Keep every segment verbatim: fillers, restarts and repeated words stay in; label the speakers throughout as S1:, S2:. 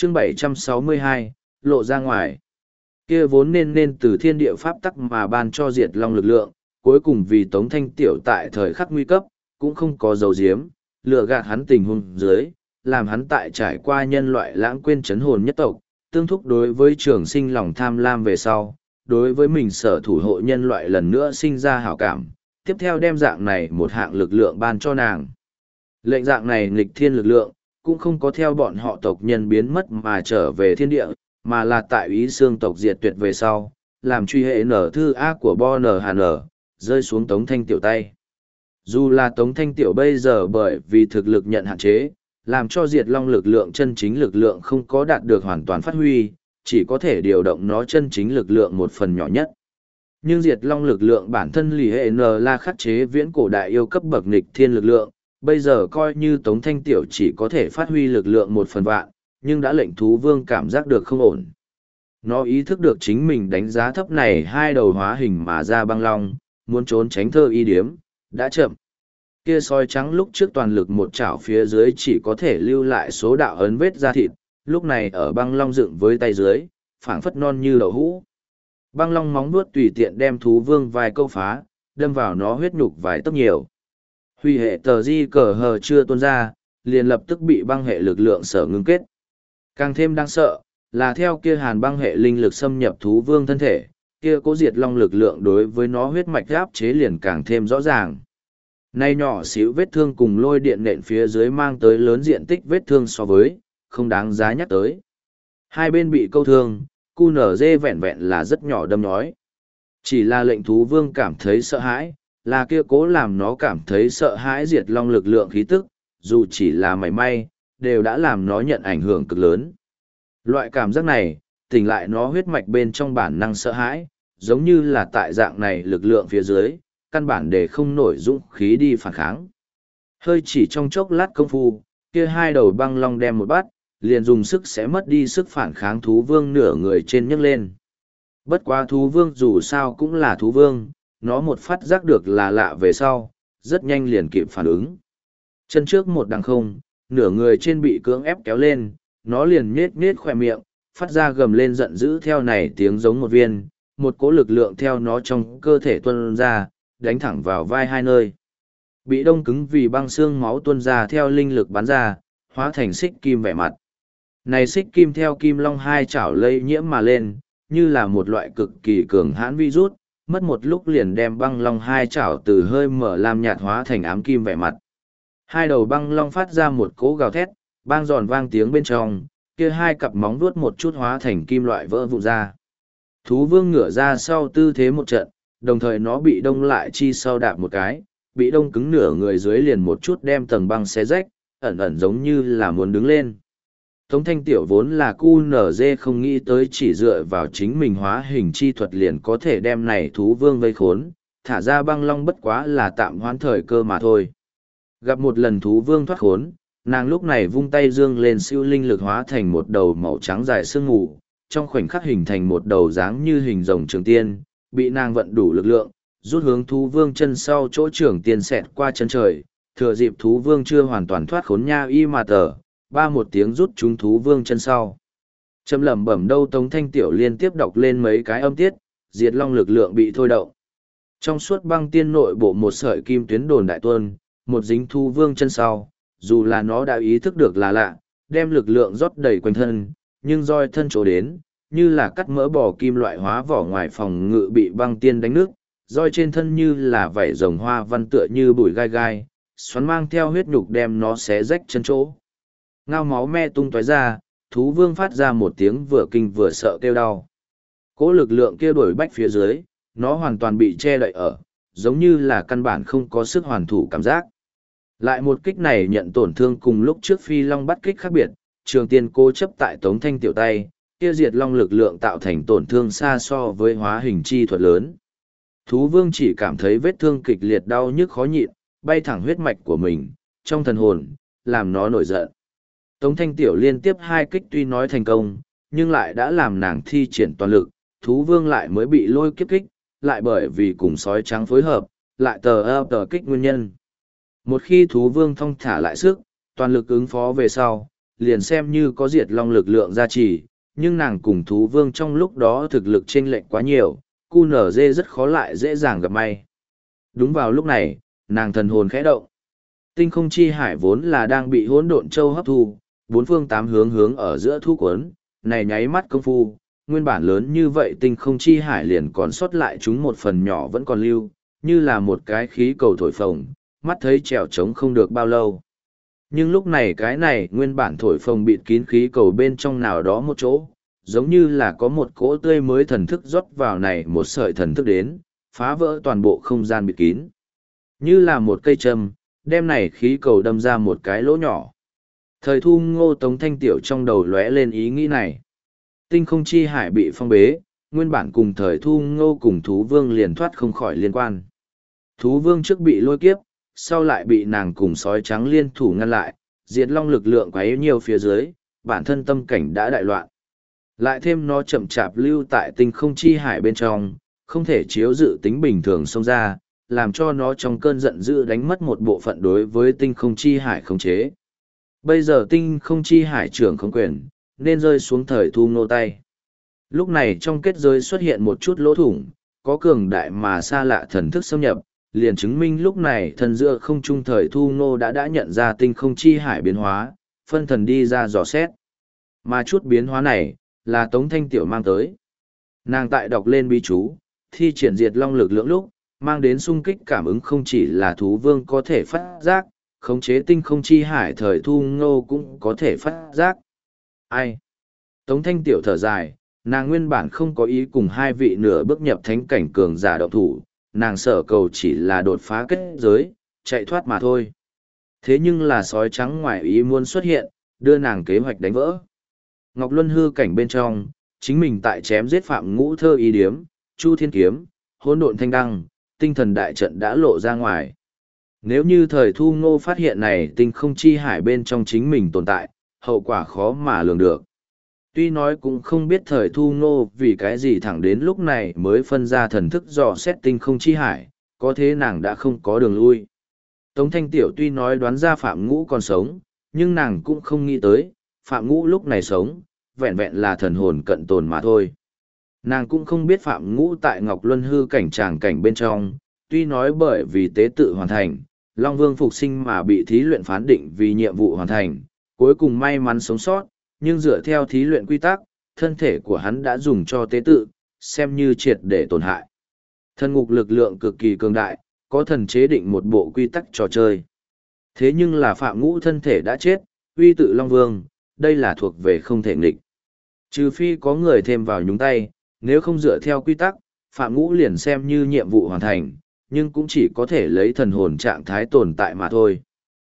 S1: chương bảy trăm sáu mươi hai, lộ ra ngoài. Kia vốn nên nên từ thiên địa pháp tắc mà ban cho diệt long lực lượng, cuối cùng vì Tống Thanh Tiểu tại thời khắc nguy cấp, cũng không có dấu diếm, lừa gạt hắn tình huống dưới, làm hắn tại trải qua nhân loại lãng quên chấn hồn nhất tộc, tương thúc đối với trường sinh lòng tham lam về sau, đối với mình sở thủ hộ nhân loại lần nữa sinh ra hảo cảm, tiếp theo đem dạng này một hạng lực lượng ban cho nàng. Lệnh dạng này nghịch thiên lực lượng, cũng không có theo bọn họ tộc nhân biến mất mà trở về thiên địa, mà là tại ý xương tộc diệt tuyệt về sau, làm truy hệ nở thư A của Bo N H N, rơi xuống Tống Thanh Tiểu tay. Dù là Tống Thanh Tiểu bây giờ bởi vì thực lực nhận hạn chế, làm cho diệt long lực lượng chân chính lực lượng không có đạt được hoàn toàn phát huy, chỉ có thể điều động nó chân chính lực lượng một phần nhỏ nhất. Nhưng diệt long lực lượng bản thân lì hệ N là khắc chế viễn cổ đại yêu cấp bậc nghịch thiên lực lượng, bây giờ coi như Tống Thanh Tiểu chỉ có thể phát huy lực lượng một phần vạn, nhưng đã lệnh thú vương cảm giác được không ổn. Nó ý thức được chính mình đánh giá thấp này hai đầu hóa hình mà ra băng long, muốn trốn tránh thơ y điếm, đã chậm. Kia sói trắng lúc trước toàn lực một chảo phía dưới chỉ có thể lưu lại số đạo ấn vết da thịt, lúc này ở băng long dựng với tay dưới, phảng phất non như đậu hũ. Băng long móng vuốt tùy tiện đem thú vương vài câu phá, đâm vào nó huyết nhục vài tấc nhiều. Huy hệ tờ di cờ hờ chưa tuôn ra, liền lập tức bị băng hệ lực lượng sở ngưng kết. Càng thêm đáng sợ, là theo kia hàn băng hệ linh lực xâm nhập thú vương thân thể, kia cố diệt long lực lượng đối với nó huyết mạch áp chế liền càng thêm rõ ràng. Nay nhỏ xíu vết thương cùng lôi điện nện phía dưới mang tới lớn diện tích vết thương so với, không đáng giá nhắc tới. Hai bên bị câu thương, cu nở dê vẹn vẹn là rất nhỏ đâm nhói. Chỉ là lệnh thú vương cảm thấy sợ hãi, là kia cố làm nó cảm thấy sợ hãi diệt long lực lượng khí tức, dù chỉ là mảy may, đều đã làm nó nhận ảnh hưởng cực lớn. Loại cảm giác này, tỉnh lại nó huyết mạch bên trong bản năng sợ hãi, giống như là tại dạng này lực lượng phía dưới, căn bản để không nổi dũng khí đi phản kháng. Hơi chỉ trong chốc lát công phu, kia hai đầu băng long đem một bát, liền dùng sức sẽ mất đi sức phản kháng thú vương nửa người trên nhấc lên. Bất quá thú vương dù sao cũng là thú vương, nó một phát giác được là lạ về sau, rất nhanh liền kịp phản ứng. Chân trước một đằng không, nửa người trên bị cưỡng ép kéo lên, nó liền nhết nhết khỏe miệng, phát ra gầm lên giận dữ theo này tiếng giống một viên, một cỗ lực lượng theo nó trong cơ thể tuôn ra, đánh thẳng vào vai hai nơi. Bị đông cứng vì băng xương máu tuôn ra theo linh lực bắn ra, hóa thành xích kim vẻ mặt. Này xích kim theo kim long hai chảo lây nhiễm mà lên, như là một loại cực kỳ cường hãn virus, mất một lúc liền đem băng long hai chảo từ hơi mở lam nhạt hóa thành ám kim vẻ mặt. Hai đầu băng long phát ra một cỗ gào thét, bang giòn vang tiếng bên trong, kia hai cặp móng vuốt một chút hóa thành kim loại vỡ vụn ra. Thú vương ngửa ra sau tư thế một trận, đồng thời nó bị đông lại chi sau đạp một cái, bị đông cứng nửa người dưới liền một chút đem tầng băng xé rách, ẩn ẩn giống như là muốn đứng lên. Tống Thanh Tiểu vốn là cu nở dê không nghĩ tới chỉ dựa vào chính mình hóa hình chi thuật liền có thể đem này thú vương vây khốn, thả ra băng long bất quá là tạm hoãn thời cơ mà thôi. Gặp một lần thú vương thoát khốn, nàng lúc này vung tay dương lên siêu linh lực hóa thành một đầu màu trắng dài sương mù, trong khoảnh khắc hình thành một đầu dáng như hình rồng trường tiên, bị nàng vận đủ lực lượng, rút hướng thú vương chân sau chỗ trường tiên xẹt qua chân trời, thừa dịp thú vương chưa hoàn toàn thoát khốn nha y mà tờ, ba một tiếng rút chúng thú vương chân sau. Châm lẩm bẩm đâu Tống Thanh Tiểu liên tiếp đọc lên mấy cái âm tiết, diệt long lực lượng bị thôi động. Trong suốt băng tiên nội bộ một sợi kim tuyến đồn đại tuôn, một dính thú vương chân sau, dù là nó đã ý thức được là lạ, đem lực lượng rót đầy quanh thân, nhưng roi thân chỗ đến, như là cắt mỡ bò kim loại hóa vỏ ngoài phòng ngự bị băng tiên đánh nước, roi trên thân như là vảy rồng hoa văn tựa như bụi gai gai, xoắn mang theo huyết nhục đem nó xé rách chân chỗ. Ngao máu me tung tóe ra, thú vương phát ra một tiếng vừa kinh vừa sợ kêu đau. Cỗ lực lượng kia đuổi bách phía dưới, nó hoàn toàn bị che đậy ở, giống như là căn bản không có sức hoàn thủ cảm giác. Lại một kích này nhận tổn thương cùng lúc trước phi long bắt kích khác biệt, trường tiên cố chấp tại Tống Thanh Tiểu tay, kia diệt long lực lượng tạo thành tổn thương xa so với hóa hình chi thuật lớn. Thú vương chỉ cảm thấy vết thương kịch liệt đau nhức khó nhịn, bay thẳng huyết mạch của mình, trong thần hồn, làm nó nổi giận. Tống Thanh Tiểu liên tiếp hai kích tuy nói thành công, nhưng lại đã làm nàng thi triển toàn lực, thú vương lại mới bị lôi kiếp kích, lại bởi vì cùng sói trắng phối hợp, lại tờ ơ tờ kích nguyên nhân. Một khi thú vương thong thả lại sức, toàn lực ứng phó về sau, liền xem như có diệt long lực lượng gia trì, nhưng nàng cùng thú vương trong lúc đó thực lực chênh lệch quá nhiều, cu nở dê rất khó lại dễ dàng gặp may. Đúng vào lúc này, nàng thần hồn khẽ động. Tinh không chi hải vốn là đang bị hỗn độn châu hấp thu, bốn phương tám hướng hướng ở giữa thu cuốn, này nháy mắt công phu, nguyên bản lớn như vậy tinh không chi hải liền còn sót lại chúng một phần nhỏ vẫn còn lưu, như là một cái khí cầu thổi phồng, mắt thấy trèo trống không được bao lâu. Nhưng lúc này cái này nguyên bản thổi phồng bịt kín khí cầu bên trong nào đó một chỗ, giống như là có một cỗ tươi mới thần thức rót vào này một sợi thần thức đến, phá vỡ toàn bộ không gian bịt kín. Như là một cây châm, đem này khí cầu đâm ra một cái lỗ nhỏ. Thời thu ngô tống thanh tiểu trong đầu lóe lên ý nghĩ này. Tinh không chi hải bị phong bế, nguyên bản cùng thời thu ngô cùng thú vương liền thoát không khỏi liên quan. Thú vương trước bị lôi kiếp, sau lại bị nàng cùng sói trắng liên thủ ngăn lại, diệt long lực lượng quá yếu nhiều phía dưới, bản thân tâm cảnh đã đại loạn. Lại thêm nó chậm chạp lưu tại tinh không chi hải bên trong, không thể chiếu dự tính bình thường xông ra, làm cho nó trong cơn giận dữ đánh mất một bộ phận đối với tinh không chi hải khống chế. Bây giờ tinh không chi hải trưởng không quyền, nên rơi xuống thời thu ngô tay. Lúc này trong kết giới xuất hiện một chút lỗ thủng, có cường đại mà xa lạ thần thức xâm nhập, liền chứng minh lúc này thần giữa không trung thời thu ngô đã đã nhận ra tinh không chi hải biến hóa, phân thần đi ra dò xét. Mà chút biến hóa này, là Tống Thanh Tiểu mang tới. Nàng tại đọc lên bí chú, thi triển diệt long lực lượng lúc, mang đến sung kích cảm ứng không chỉ là thú vương có thể phát giác, khống chế tinh không chi hải thời thu ngô cũng có thể phát giác. Ai? Tống Thanh Tiểu thở dài, nàng nguyên bản không có ý cùng hai vị nửa bước nhập thánh cảnh cường giả động thủ, nàng sở cầu chỉ là đột phá kết giới, chạy thoát mà thôi. Thế nhưng là sói trắng ngoài ý muốn xuất hiện, đưa nàng kế hoạch đánh vỡ. Ngọc Luân hư cảnh bên trong, chính mình tại chém giết Phạm Ngũ Thơ y điếm, Chu Thiên Kiếm, Hỗn Độn Thanh Đăng, tinh thần đại trận đã lộ ra ngoài. Nếu như thời thu ngô phát hiện này tinh không chi hải bên trong chính mình tồn tại, hậu quả khó mà lường được. Tuy nói cũng không biết thời thu ngô vì cái gì thẳng đến lúc này mới phân ra thần thức dò xét tinh không chi hải, có thế nàng đã không có đường lui. Tống Thanh Tiểu tuy nói đoán ra Phạm Ngũ còn sống, nhưng nàng cũng không nghĩ tới, Phạm Ngũ lúc này sống, vẹn vẹn là thần hồn cận tồn mà thôi. Nàng cũng không biết Phạm Ngũ tại Ngọc Luân hư cảnh tràng cảnh bên trong, tuy nói bởi vì tế tự hoàn thành, Long Vương phục sinh mà bị thí luyện phán định vì nhiệm vụ hoàn thành, cuối cùng may mắn sống sót, nhưng dựa theo thí luyện quy tắc, thân thể của hắn đã dùng cho tế tự, xem như triệt để tổn hại. Thần ngục lực lượng cực kỳ cường đại, có thần chế định một bộ quy tắc trò chơi. Thế nhưng là Phạm Ngũ thân thể đã chết, uy tự Long Vương, đây là thuộc về không thể nghịch. Trừ phi có người thêm vào nhúng tay, nếu không dựa theo quy tắc, Phạm Ngũ liền xem như nhiệm vụ hoàn thành, nhưng cũng chỉ có thể lấy thần hồn trạng thái tồn tại mà thôi.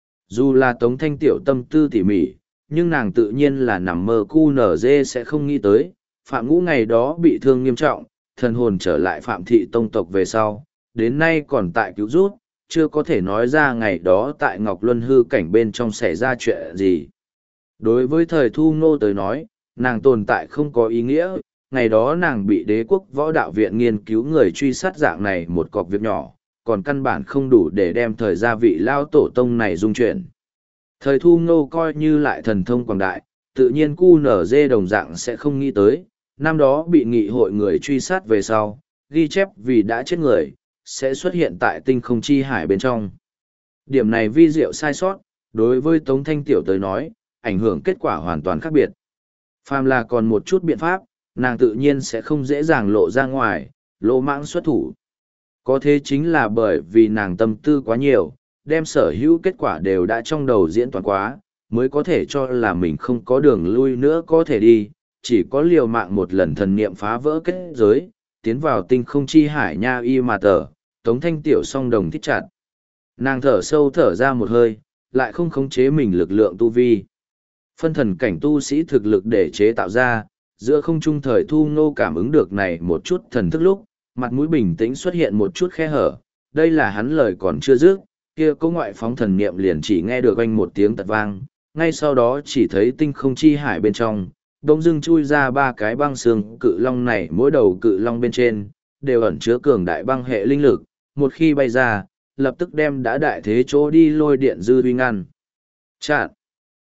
S1: Dù là Tống Thanh Tiểu tâm tư tỉ mỉ, nhưng nàng tự nhiên là nằm mơ cu nở dê sẽ không nghĩ tới, Phạm Ngũ ngày đó bị thương nghiêm trọng, thần hồn trở lại Phạm Thị Tông tộc về sau, đến nay còn tại cứu rút, chưa có thể nói ra ngày đó tại Ngọc Luân hư cảnh bên trong xảy ra chuyện gì. Đối với thời thu ngô tới nói, nàng tồn tại không có ý nghĩa, ngày đó nàng bị đế quốc võ đạo viện nghiên cứu người truy sát dạng này một cọc việc nhỏ, còn căn bản không đủ để đem thời gia vị lao tổ tông này dung chuyển. Thời thu ngô coi như lại thần thông quảng đại, tự nhiên cu nở dê đồng dạng sẽ không nghĩ tới, năm đó bị nghị hội người truy sát về sau, ghi chép vì đã chết người, sẽ xuất hiện tại tinh không chi hải bên trong. Điểm này vi diệu sai sót, đối với Tống Thanh Tiểu tới nói, ảnh hưởng kết quả hoàn toàn khác biệt. Phàm là còn một chút biện pháp, nàng tự nhiên sẽ không dễ dàng lộ ra ngoài, lỗ mãng xuất thủ. Có thế chính là bởi vì nàng tâm tư quá nhiều, đem sở hữu kết quả đều đã trong đầu diễn toàn quá, mới có thể cho là mình không có đường lui nữa có thể đi, chỉ có liều mạng một lần thần niệm phá vỡ kết giới, tiến vào tinh không chi hải nha y mà tờ, Tống Thanh Tiểu song đồng thích chặt. Nàng thở sâu thở ra một hơi, lại không khống chế mình lực lượng tu vi. Phân thần cảnh tu sĩ thực lực để chế tạo ra, giữa không trung thời thu ngô cảm ứng được này một chút thần thức lúc, mặt mũi bình tĩnh xuất hiện một chút khe hở, đây là hắn lời còn chưa dứt, kia có ngoại phóng thần niệm liền chỉ nghe được oanh một tiếng tật vang, ngay sau đó chỉ thấy tinh không chi hải bên trong, bỗng dưng chui ra ba cái băng xương cự long này, mỗi đầu cự long bên trên, đều ẩn chứa cường đại băng hệ linh lực, một khi bay ra, lập tức đem đã đại thế chỗ đi lôi điện dư uy ngăn. Chạn!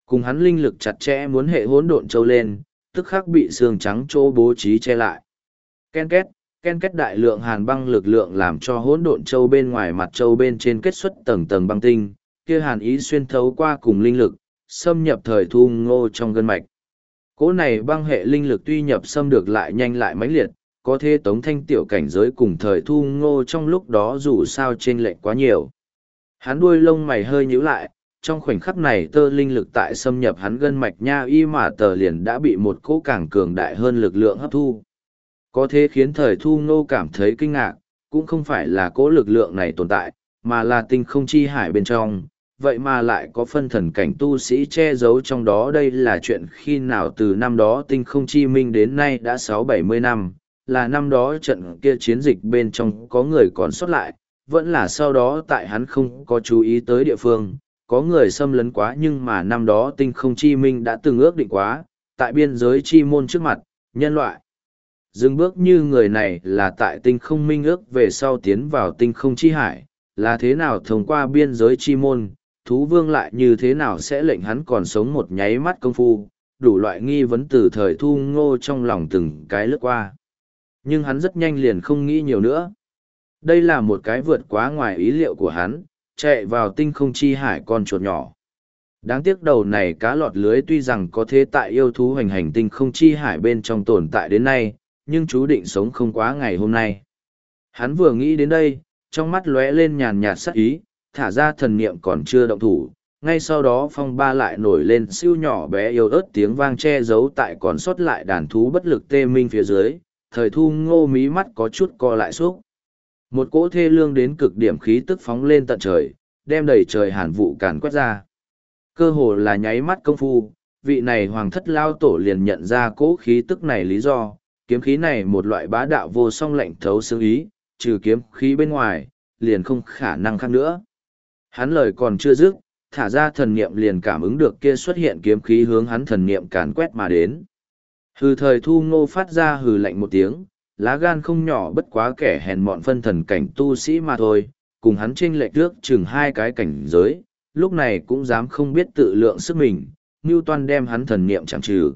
S1: Cùng hắn linh lực chặt chẽ muốn hệ hỗn độn châu lên, tức khắc bị xương trắng chỗ bố trí che lại. Ken két, ken két đại lượng hàn băng lực lượng làm cho hỗn độn châu bên ngoài mặt châu bên trên kết xuất tầng tầng băng tinh, kia hàn ý xuyên thấu qua cùng linh lực, xâm nhập thời thu ngô trong gân mạch. Cỗ này băng hệ linh lực tuy nhập xâm được lại nhanh lại mãnh liệt, có thể tống thanh tiểu cảnh giới cùng thời thu ngô trong lúc đó dù sao chênh lệch quá nhiều. Hắn đuôi lông mày hơi nhíu lại, trong khoảnh khắc này tơ linh lực tại xâm nhập hắn gân mạch nha y mà tờ liền đã bị một cỗ càng cường đại hơn lực lượng hấp thu. Có thế khiến thời thu ngô cảm thấy kinh ngạc, cũng không phải là cỗ lực lượng này tồn tại, mà là tinh không chi hải bên trong, vậy mà lại có phân thần cảnh tu sĩ che giấu trong đó. Đây là chuyện khi nào từ năm đó tinh không chi minh đến nay đã sáu bảy mươi năm, là năm đó trận kia chiến dịch bên trong có người còn sót lại, vẫn là sau đó tại hắn không có chú ý tới địa phương, có người xâm lấn quá, nhưng mà năm đó tinh không chi minh đã từng ước định quá, tại biên giới chi môn trước mặt, nhân loại. Dừng bước như người này là tại tinh không minh ước về sau tiến vào tinh không chi hải, là thế nào thông qua biên giới chi môn, thú vương lại như thế nào sẽ lệnh hắn còn sống một nháy mắt công phu, đủ loại nghi vấn từ thời thu ngô trong lòng từng cái lướt qua. Nhưng hắn rất nhanh liền không nghĩ nhiều nữa. Đây là một cái vượt quá ngoài ý liệu của hắn, chạy vào tinh không chi hải con chuột nhỏ. Đáng tiếc đầu này cá lọt lưới tuy rằng có thế tại yêu thú hoành hành tinh không chi hải bên trong tồn tại đến nay, nhưng chú định sống không quá ngày hôm nay. Hắn vừa nghĩ đến đây, trong mắt lóe lên nhàn nhạt sắc ý, thả ra thần niệm còn chưa động thủ. Ngay sau đó phong ba lại nổi lên siêu nhỏ bé yếu ớt tiếng vang che giấu tại còn sót lại đàn thú bất lực tê minh phía dưới, thời thu ngô mí mắt có chút co lại xúc. Một cỗ thê lương đến cực điểm khí tức phóng lên tận trời, đem đầy trời hàn vụ càn quét ra. Cơ hồ là nháy mắt công phu, vị này hoàng thất lao tổ liền nhận ra cỗ khí tức này lý do, kiếm khí này một loại bá đạo vô song lạnh thấu xương ý, trừ kiếm khí bên ngoài, liền không khả năng khác nữa. Hắn lời còn chưa dứt, thả ra thần niệm liền cảm ứng được kia xuất hiện kiếm khí hướng hắn thần niệm càn quét mà đến. Hừ thời thu ngô phát ra hừ lạnh một tiếng, lá gan không nhỏ bất quá kẻ hèn mọn phân thần cảnh tu sĩ mà thôi, cùng hắn chênh lệch trước chừng hai cái cảnh giới, lúc này cũng dám không biết tự lượng sức mình, Newton đem hắn thần niệm chẳng trừ.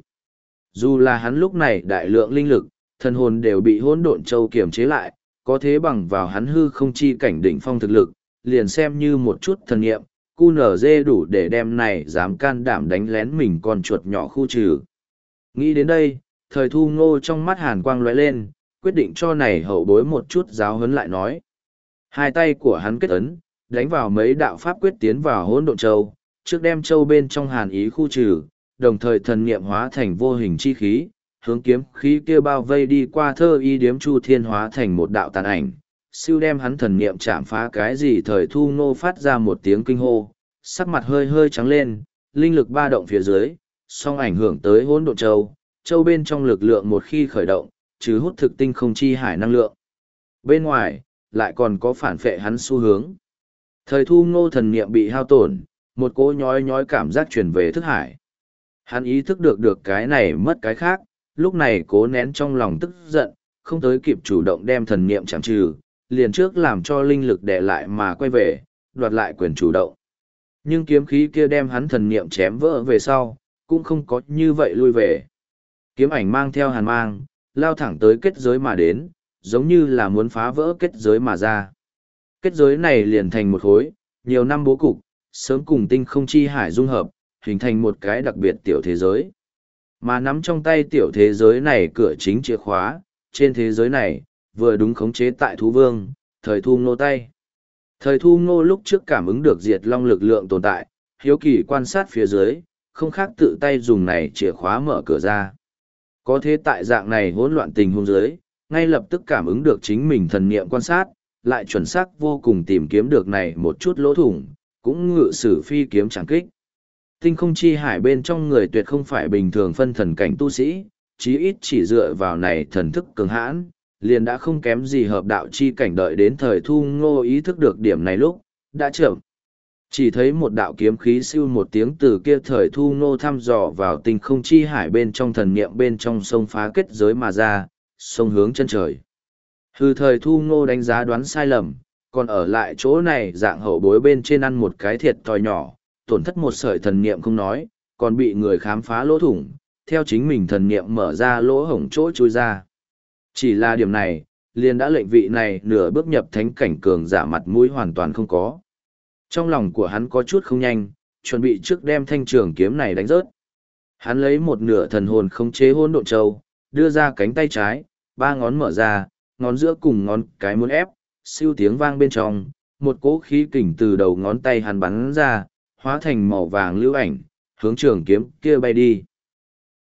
S1: Dù là hắn lúc này đại lượng linh lực, thần hồn đều bị hỗn độn châu kiềm chế lại, có thế bằng vào hắn hư không chi cảnh đỉnh phong thực lực, liền xem như một chút thần niệm, cu nở dê đủ để đem này dám can đảm đánh lén mình con chuột nhỏ khu trừ. Nghĩ đến đây, thời thu ngô trong mắt hàn quang lóe lên, quyết định cho này hậu bối một chút giáo huấn lại nói. Hai tay của hắn kết ấn, đánh vào mấy đạo pháp quyết tiến vào hỗn độn châu, trước đem châu bên trong hàn ý khu trừ, đồng thời thần niệm hóa thành vô hình chi khí, hướng kiếm khí kia bao vây đi qua thơ y điếm chu thiên hóa thành một đạo tàn ảnh, siêu đem hắn thần niệm chạm phá. Cái gì? Thời thu ngô phát ra một tiếng kinh hô, sắc mặt hơi hơi trắng lên, linh lực ba động phía dưới, song ảnh hưởng tới hỗn độn châu, châu bên trong lực lượng một khi khởi động, chứ hút thực tinh không chi hải năng lượng. Bên ngoài, lại còn có phản phệ hắn xu hướng. Thời thu ngô thần niệm bị hao tổn, một cỗ nhói nhói cảm giác truyền về thức hải. Hắn ý thức được được cái này mất cái khác, lúc này cố nén trong lòng tức giận, không tới kịp chủ động đem thần niệm chạm trừ, liền trước làm cho linh lực đè lại mà quay về, đoạt lại quyền chủ động. Nhưng kiếm khí kia đem hắn thần niệm chém vỡ về sau, cũng không có như vậy lui về. Kiếm ảnh mang theo hàn mang, lao thẳng tới kết giới mà đến, giống như là muốn phá vỡ kết giới mà ra. Kết giới này liền thành một khối, nhiều năm bố cục, sớm cùng tinh không chi hải dung hợp, hình thành một cái đặc biệt tiểu thế giới. Mà nắm trong tay tiểu thế giới này cửa chính chìa khóa, trên thế giới này, vừa đúng khống chế tại thú vương, thời thu ngô tay. Thời thu ngô lúc trước cảm ứng được diệt long lực lượng tồn tại, hiếu kỳ quan sát phía dưới, không khác tự tay dùng này chìa khóa mở cửa ra. Có thế tại dạng này hỗn loạn tình huống dưới, ngay lập tức cảm ứng được chính mình thần niệm quan sát, lại chuẩn xác vô cùng tìm kiếm được này một chút lỗ thủng, cũng ngự sử phi kiếm chẳng kích. Tinh không chi hải bên trong người tuyệt không phải bình thường phân thần cảnh tu sĩ, chí ít chỉ dựa vào này thần thức cường hãn, liền đã không kém gì hợp đạo chi cảnh. Đợi đến thời thu ngô ý thức được điểm này lúc, đã chậm. Chỉ thấy một đạo kiếm khí siêu một tiếng từ kia thời thu ngô thăm dò vào tinh không chi hải bên trong thần niệm bên trong sông phá kết giới mà ra, sông hướng chân trời. Hư thời thu ngô đánh giá đoán sai lầm, còn ở lại chỗ này dạng hậu bối bên trên ăn một cái thiệt thòi nhỏ, tổn thất một sợi thần niệm không nói, còn bị người khám phá lỗ thủng, theo chính mình thần niệm mở ra lỗ hổng chỗ chui ra. Chỉ là điểm này, liền đã lệnh vị này nửa bước nhập thánh cảnh cường giả mặt mũi hoàn toàn không có. Trong lòng của hắn có chút không nhanh, chuẩn bị trước đem thanh trường kiếm này đánh rớt. Hắn lấy một nửa thần hồn khống chế hỗn độn châu, đưa ra cánh tay trái, ba ngón mở ra, ngón giữa cùng ngón cái muốn ép, siêu tiếng vang bên trong, một cỗ khí kình từ đầu ngón tay hắn bắn ra, hóa thành màu vàng lưu ảnh, hướng trường kiếm kia bay đi.